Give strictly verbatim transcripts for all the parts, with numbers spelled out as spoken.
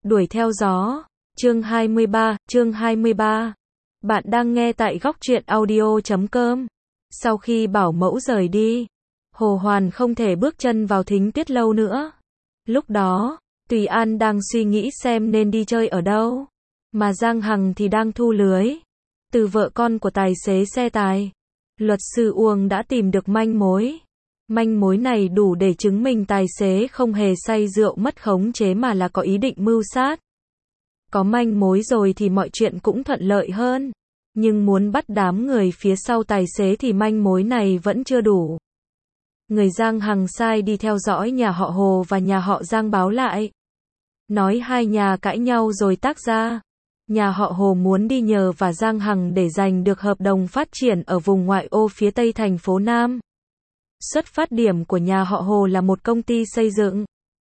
Đuổi theo gió. Chương hai mươi ba, chương hai mươi ba. Bạn đang nghe tại góc truyện audio chấm com. Sau khi bảo mẫu rời đi, Hồ Hoàn không thể bước chân vào thính tuyết lâu nữa. Lúc đó, Tùy An đang suy nghĩ xem nên đi chơi ở đâu, mà Giang Hằng thì đang thu lưới. Từ vợ con của tài xế xe tài, luật sư Uông đã tìm được manh mối. Manh mối này đủ để chứng minh tài xế không hề say rượu mất khống chế mà là có ý định mưu sát. Có manh mối rồi thì mọi chuyện cũng thuận lợi hơn. Nhưng muốn bắt đám người phía sau tài xế thì manh mối này vẫn chưa đủ. Người Giang Hằng sai đi theo dõi nhà họ Hồ và nhà họ Giang báo lại. Nói hai nhà cãi nhau rồi tách ra. Nhà họ Hồ muốn đi nhờ và Giang Hằng để giành được hợp đồng phát triển ở vùng ngoại ô phía tây thành phố Nam. Xuất phát điểm của nhà họ Hồ là một công ty xây dựng.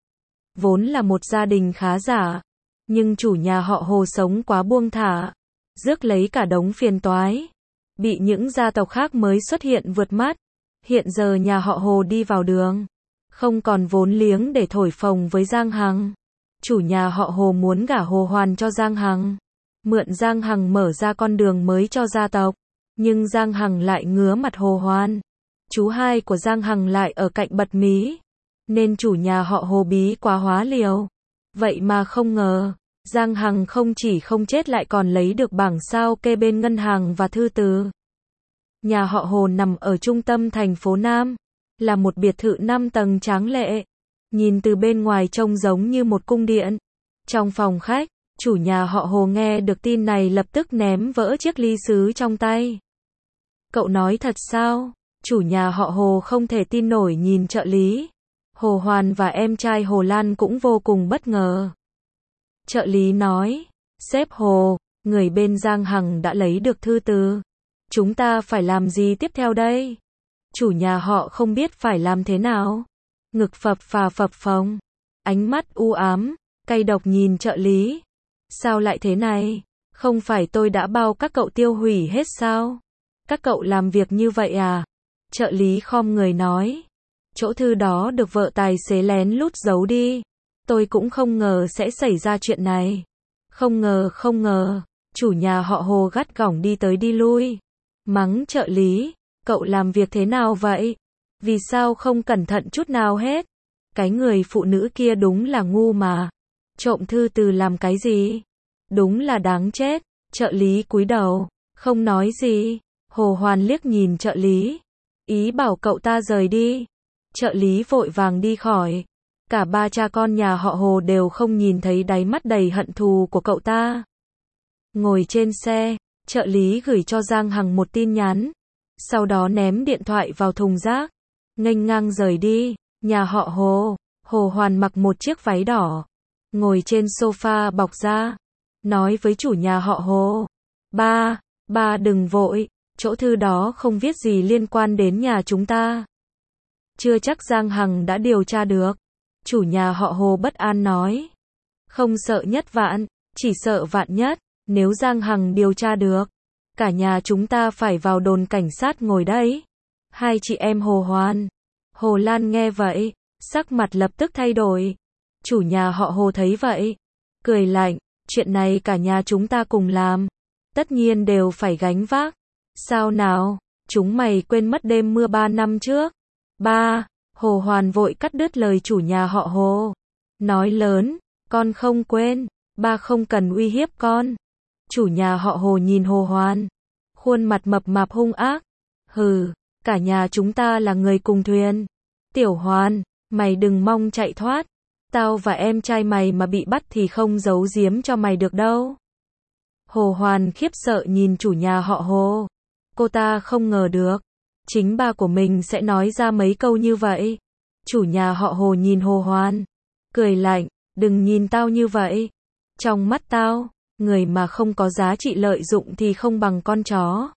Vốn là một gia đình khá giả. Nhưng chủ nhà họ Hồ sống quá buông thả, rước lấy cả đống phiền toái. Bị những gia tộc khác mới xuất hiện vượt mắt. Hiện giờ nhà họ Hồ đi vào đường, không còn vốn liếng để thổi phồng với Giang Hằng. Chủ nhà họ Hồ muốn gả Hồ Hoàn cho Giang Hằng, mượn Giang Hằng mở ra con đường mới cho gia tộc. Nhưng Giang Hằng lại ngứa mặt Hồ Hoàn. Chú hai của Giang Hằng lại ở cạnh bật mí. Nên chủ nhà họ Hồ bí quá hóa liều. Vậy mà không ngờ, Giang Hằng không chỉ không chết lại còn lấy được bảng sao kê bên ngân hàng và thư từ. Nhà họ Hồ nằm ở trung tâm thành phố Nam, là một biệt thự năm tầng tráng lệ. Nhìn từ bên ngoài trông giống như một cung điện. Trong phòng khách, chủ nhà họ Hồ nghe được tin này lập tức ném vỡ chiếc ly sứ trong tay. Cậu nói thật sao? Chủ nhà họ Hồ không thể tin nổi nhìn trợ lý. Hồ Hoàn và em trai Hồ Lan cũng vô cùng bất ngờ. Trợ lý nói, sếp Hồ, người bên Giang Hằng đã lấy được thư từ. Chúng ta phải làm gì tiếp theo đây? Chủ nhà họ không biết phải làm thế nào. Ngực phập phà phập phồng. Ánh mắt u ám, cay độc nhìn trợ lý. Sao lại thế này? Không phải tôi đã bao các cậu tiêu hủy hết sao? Các cậu làm việc như vậy à? Trợ lý khom người nói. Chỗ thư đó được vợ tài xế lén lút giấu đi. Tôi cũng không ngờ sẽ xảy ra chuyện này. Không ngờ không ngờ. Chủ nhà họ Hồ gắt gỏng đi tới đi lui. Mắng trợ lý. Cậu làm việc thế nào vậy? Vì sao không cẩn thận chút nào hết? Cái người phụ nữ kia đúng là ngu mà. Trộm thư từ làm cái gì? Đúng là đáng chết. Trợ lý cúi đầu, không nói gì. Hồ Hoàn liếc nhìn trợ lý. Ý bảo cậu ta rời đi. Trợ lý vội vàng đi khỏi. Cả ba cha con nhà họ Hồ đều không nhìn thấy đáy mắt đầy hận thù của cậu ta. Ngồi trên xe, trợ lý gửi cho Giang Hằng một tin nhắn. Sau đó ném điện thoại vào thùng rác. Nghênh ngang rời đi. Nhà họ Hồ. Hồ Hoàn mặc một chiếc váy đỏ. Ngồi trên sofa bọc da. Nói với chủ nhà họ Hồ. Ba, ba đừng vội. Chỗ thư đó không viết gì liên quan đến nhà chúng ta. Chưa chắc Giang Hằng đã điều tra được. Chủ nhà họ Hồ bất an nói. Không sợ nhất vạn, chỉ sợ vạn nhất. Nếu Giang Hằng điều tra được, cả nhà chúng ta phải vào đồn cảnh sát ngồi đấy. Hai chị em Hồ Hoàn, Hồ Lan nghe vậy, sắc mặt lập tức thay đổi. Chủ nhà họ Hồ thấy vậy, cười lạnh, chuyện này cả nhà chúng ta cùng làm, tất nhiên đều phải gánh vác. Sao nào, chúng mày quên mất đêm mưa ba năm trước? Ba, Hồ Hoàn vội cắt đứt lời chủ nhà họ Hồ. Nói lớn, con không quên, ba không cần uy hiếp con. Chủ nhà họ Hồ nhìn Hồ Hoàn, khuôn mặt mập mạp hung ác. Hừ, cả nhà chúng ta là người cùng thuyền. Tiểu Hoàn, mày đừng mong chạy thoát. Tao và em trai mày mà bị bắt thì không giấu giếm cho mày được đâu. Hồ Hoàn khiếp sợ nhìn chủ nhà họ Hồ. Cô ta không ngờ được, chính ba của mình sẽ nói ra mấy câu như vậy. Chủ nhà họ Hồ nhìn Hồ Hoàn, cười lạnh, đừng nhìn tao như vậy. Trong mắt tao, người mà không có giá trị lợi dụng thì không bằng con chó.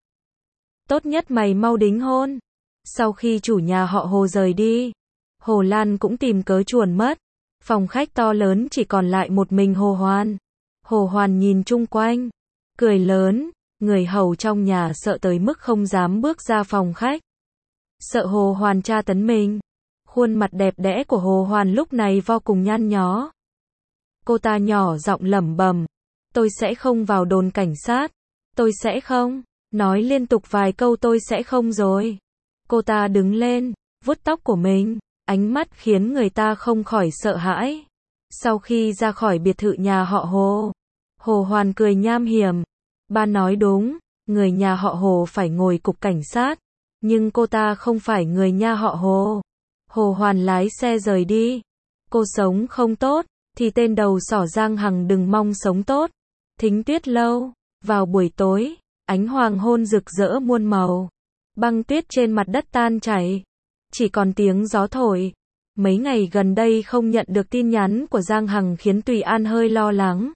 Tốt nhất mày mau đính hôn. Sau khi chủ nhà họ Hồ rời đi, Hồ Lan cũng tìm cớ chuồn mất. Phòng khách to lớn chỉ còn lại một mình Hồ Hoàn. Hồ Hoàn nhìn chung quanh, cười lớn. Người hầu trong nhà sợ tới mức không dám bước ra phòng khách. Sợ Hồ Hoàn tra tấn mình. Khuôn mặt đẹp đẽ của Hồ Hoàn lúc này vô cùng nhăn nhó. Cô ta nhỏ giọng lẩm bẩm, tôi sẽ không vào đồn cảnh sát, tôi sẽ không, nói liên tục vài câu tôi sẽ không rồi. Cô ta đứng lên, vuốt tóc của mình, ánh mắt khiến người ta không khỏi sợ hãi. Sau khi ra khỏi biệt thự nhà họ Hồ, Hồ Hoàn cười nham hiểm. Ba nói đúng, người nhà họ Hồ phải ngồi cục cảnh sát, nhưng cô ta không phải người nhà họ Hồ. Hồ Hoàn lái xe rời đi. Cô sống không tốt, thì tên đầu sỏ Giang Hằng đừng mong sống tốt. Thính Tuyết Lâu, vào buổi tối, ánh hoàng hôn rực rỡ muôn màu. Băng tuyết trên mặt đất tan chảy, chỉ còn tiếng gió thổi. Mấy ngày gần đây không nhận được tin nhắn của Giang Hằng khiến Tùy An hơi lo lắng.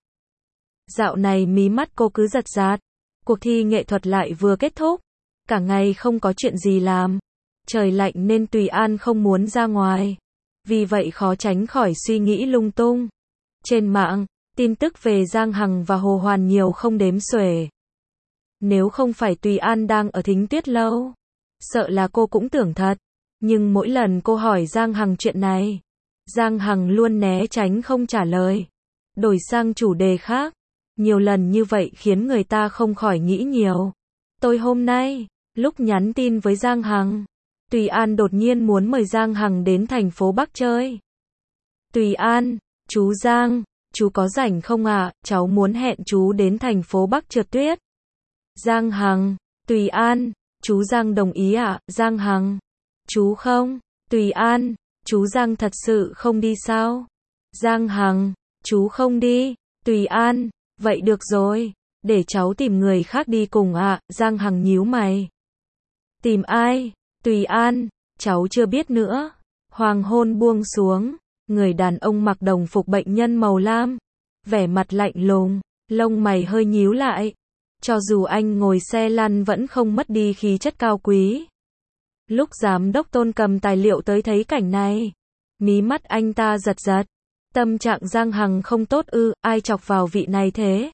Dạo này mí mắt cô cứ giật giật. Cuộc thi nghệ thuật lại vừa kết thúc, cả ngày không có chuyện gì làm. Trời lạnh nên Tùy An không muốn ra ngoài, vì vậy khó tránh khỏi suy nghĩ lung tung. Trên mạng, tin tức về Giang Hằng và Hồ Hoàn nhiều không đếm xuể. Nếu không phải Tùy An đang ở Thính Tuyết Lâu, sợ là cô cũng tưởng thật. Nhưng mỗi lần cô hỏi Giang Hằng chuyện này, Giang Hằng luôn né tránh không trả lời, đổi sang chủ đề khác. Nhiều lần như vậy khiến người ta không khỏi nghĩ nhiều. Tôi hôm nay, lúc nhắn tin với Giang Hằng, Tùy An đột nhiên muốn mời Giang Hằng đến thành phố Bắc chơi. Tùy An, chú Giang, chú có rảnh không ạ? À? Cháu muốn hẹn chú đến thành phố Bắc trượt tuyết. Giang Hằng, Tùy An, chú Giang đồng ý ạ? À? Giang Hằng, chú không. Tùy An, chú Giang thật sự không đi sao? Giang Hằng, chú không đi. Tùy An, vậy được rồi, để cháu tìm người khác đi cùng ạ. À? Giang Hằng nhíu mày. Tìm ai? Tùy An, cháu chưa biết nữa. Hoàng hôn buông xuống, người đàn ông mặc đồng phục bệnh nhân màu lam, vẻ mặt lạnh lùng, lông mày hơi nhíu lại. Cho dù anh ngồi xe lăn vẫn không mất đi khí chất cao quý. Lúc giám đốc Tôn cầm tài liệu tới thấy cảnh này, mí mắt anh ta giật giật. Tâm trạng Giang Hằng không tốt ư, ai chọc vào vị này thế?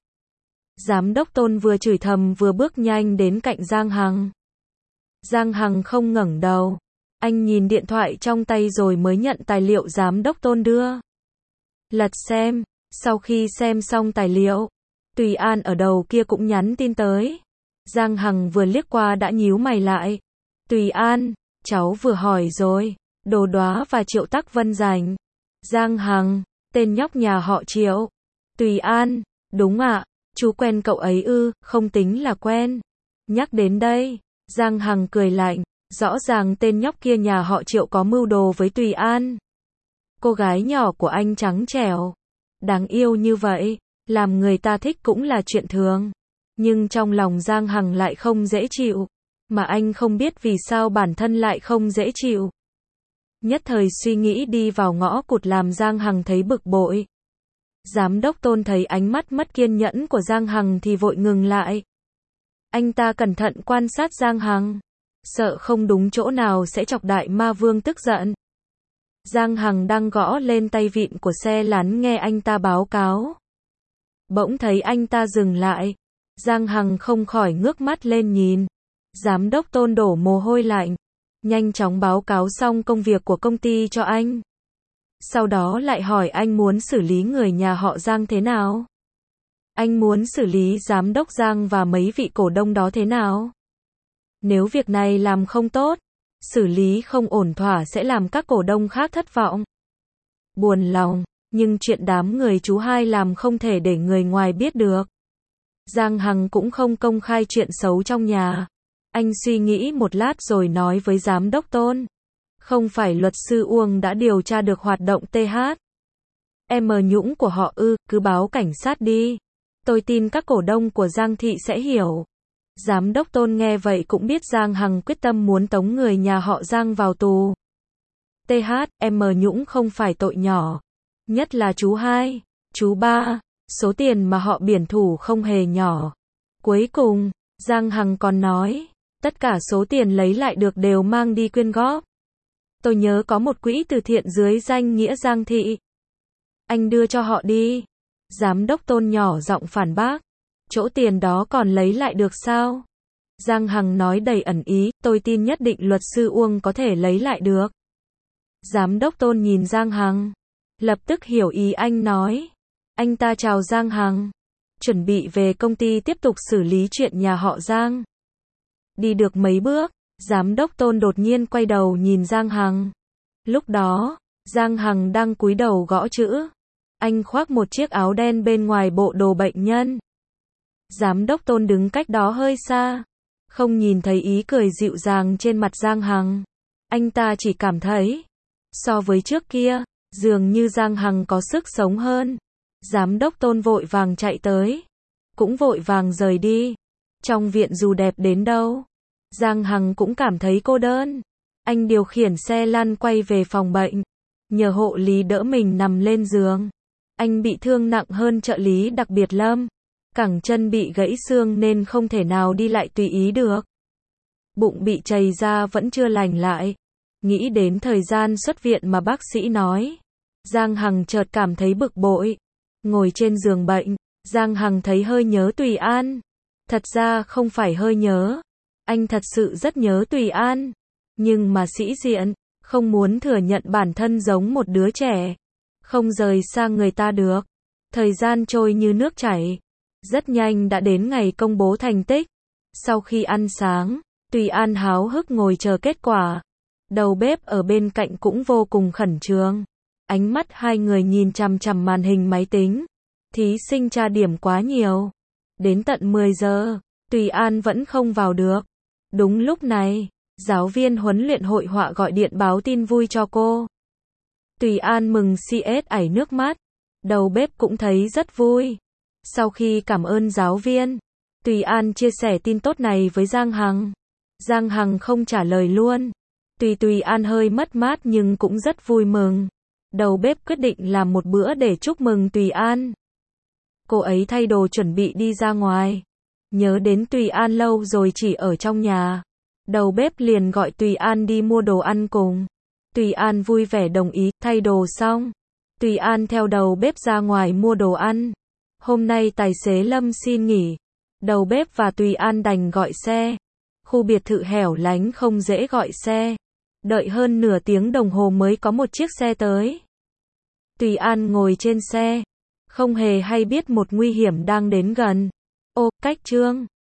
Giám đốc Tôn vừa chửi thầm vừa bước nhanh đến cạnh Giang Hằng. Giang Hằng không ngẩng đầu. Anh nhìn điện thoại trong tay rồi mới nhận tài liệu giám đốc Tôn đưa. Lật xem. Sau khi xem xong tài liệu, Tùy An ở đầu kia cũng nhắn tin tới. Giang Hằng vừa liếc qua đã nhíu mày lại. Tùy An, cháu vừa hỏi rồi. Đồ Đóa và Triệu Tắc Vân rảnh. Giang Hằng, tên nhóc nhà họ Triệu. Tùy An, đúng ạ, à, chú quen cậu ấy ư? Không tính là quen. Nhắc đến đây, Giang Hằng cười lạnh. Rõ ràng tên nhóc kia nhà họ Triệu có mưu đồ với Tùy An. Cô gái nhỏ của anh trắng trẻo, đáng yêu như vậy, làm người ta thích cũng là chuyện thường. Nhưng trong lòng Giang Hằng lại không dễ chịu, mà anh không biết vì sao bản thân lại không dễ chịu. Nhất thời suy nghĩ đi vào ngõ cụt làm Giang Hằng thấy bực bội. Giám đốc Tôn thấy ánh mắt mất kiên nhẫn của Giang Hằng thì vội ngừng lại. Anh ta cẩn thận quan sát Giang Hằng, sợ không đúng chỗ nào sẽ chọc đại ma vương tức giận. Giang Hằng đang gõ lên tay vịn của xe lăn nghe anh ta báo cáo. Bỗng thấy anh ta dừng lại. Giang Hằng không khỏi ngước mắt lên nhìn. Giám đốc Tôn đổ mồ hôi lạnh, nhanh chóng báo cáo xong công việc của công ty cho anh. Sau đó lại hỏi anh muốn xử lý người nhà họ Giang thế nào. Anh muốn xử lý giám đốc Giang và mấy vị cổ đông đó thế nào. Nếu việc này làm không tốt, xử lý không ổn thỏa sẽ làm các cổ đông khác thất vọng. Buồn lòng, nhưng chuyện đám người chú hai làm không thể để người ngoài biết được. Giang Hằng cũng không công khai chuyện xấu trong nhà. Anh suy nghĩ một lát rồi nói với giám đốc Tôn. Không phải luật sư Uông đã điều tra được hoạt động tê hát em nhũng của họ ư? Cứ báo cảnh sát đi. Tôi tin các cổ đông của Giang Thị sẽ hiểu. Giám đốc Tôn nghe vậy cũng biết Giang Hằng quyết tâm muốn tống người nhà họ Giang vào tù. tê hát em nhũng không phải tội nhỏ. Nhất là chú hai, chú ba, số tiền mà họ biển thủ không hề nhỏ. Cuối cùng, Giang Hằng còn nói, tất cả số tiền lấy lại được đều mang đi quyên góp. Tôi nhớ có một quỹ từ thiện dưới danh nghĩa Giang Thị. Anh đưa cho họ đi. Giám đốc Tôn nhỏ giọng phản bác. Chỗ tiền đó còn lấy lại được sao? Giang Hằng nói đầy ẩn ý, tôi tin nhất định luật sư Uông có thể lấy lại được. Giám đốc Tôn nhìn Giang Hằng, lập tức hiểu ý anh nói. Anh ta chào Giang Hằng, chuẩn bị về công ty tiếp tục xử lý chuyện nhà họ Giang. Đi được mấy bước, giám đốc Tôn đột nhiên quay đầu nhìn Giang Hằng. Lúc đó, Giang Hằng đang cúi đầu gõ chữ. Anh khoác một chiếc áo đen bên ngoài bộ đồ bệnh nhân. Giám đốc Tôn đứng cách đó hơi xa, không nhìn thấy ý cười dịu dàng trên mặt Giang Hằng. Anh ta chỉ cảm thấy, so với trước kia, dường như Giang Hằng có sức sống hơn. Giám đốc Tôn vội vàng chạy tới, cũng vội vàng rời đi. Trong viện dù đẹp đến đâu, Giang Hằng cũng cảm thấy cô đơn. Anh điều khiển xe lăn quay về phòng bệnh, nhờ hộ lý đỡ mình nằm lên giường. Anh bị thương nặng hơn trợ lý đặc biệt Lâm. Cẳng chân bị gãy xương nên không thể nào đi lại tùy ý được. Bụng bị trầy ra vẫn chưa lành lại. Nghĩ đến thời gian xuất viện mà bác sĩ nói, Giang Hằng chợt cảm thấy bực bội. Ngồi trên giường bệnh, Giang Hằng thấy hơi nhớ Tùy An. Thật ra không phải hơi nhớ, anh thật sự rất nhớ Tùy An. Nhưng mà sĩ diện, không muốn thừa nhận bản thân giống một đứa trẻ, không rời xa người ta được. Thời gian trôi như nước chảy. Rất nhanh đã đến ngày công bố thành tích. Sau khi ăn sáng, Tùy An háo hức ngồi chờ kết quả. Đầu bếp ở bên cạnh cũng vô cùng khẩn trương. Ánh mắt hai người nhìn chằm chằm màn hình máy tính. Thí sinh tra điểm quá nhiều. Đến tận mười giờ, Tùy An vẫn không vào được. Đúng lúc này, giáo viên huấn luyện hội họa gọi điện báo tin vui cho cô. Tùy An mừng xiết ảy nước mắt. Đầu bếp cũng thấy rất vui. Sau khi cảm ơn giáo viên, Tùy An chia sẻ tin tốt này với Giang Hằng. Giang Hằng không trả lời luôn. Tuy Tùy An hơi mất mát nhưng cũng rất vui mừng. Đầu bếp quyết định làm một bữa để chúc mừng Tùy An. Cô ấy thay đồ chuẩn bị đi ra ngoài. Nhớ đến Tùy An lâu rồi chỉ ở trong nhà. Đầu bếp liền gọi Tùy An đi mua đồ ăn cùng. Tùy An vui vẻ đồng ý, thay đồ xong. Tùy An theo đầu bếp ra ngoài mua đồ ăn. Hôm nay tài xế Lâm xin nghỉ. Đầu bếp và Tùy An đành gọi xe. Khu biệt thự hẻo lánh không dễ gọi xe. Đợi hơn nửa tiếng đồng hồ mới có một chiếc xe tới. Tùy An ngồi trên xe, không hề hay biết một nguy hiểm đang đến gần. Ô, cách Trương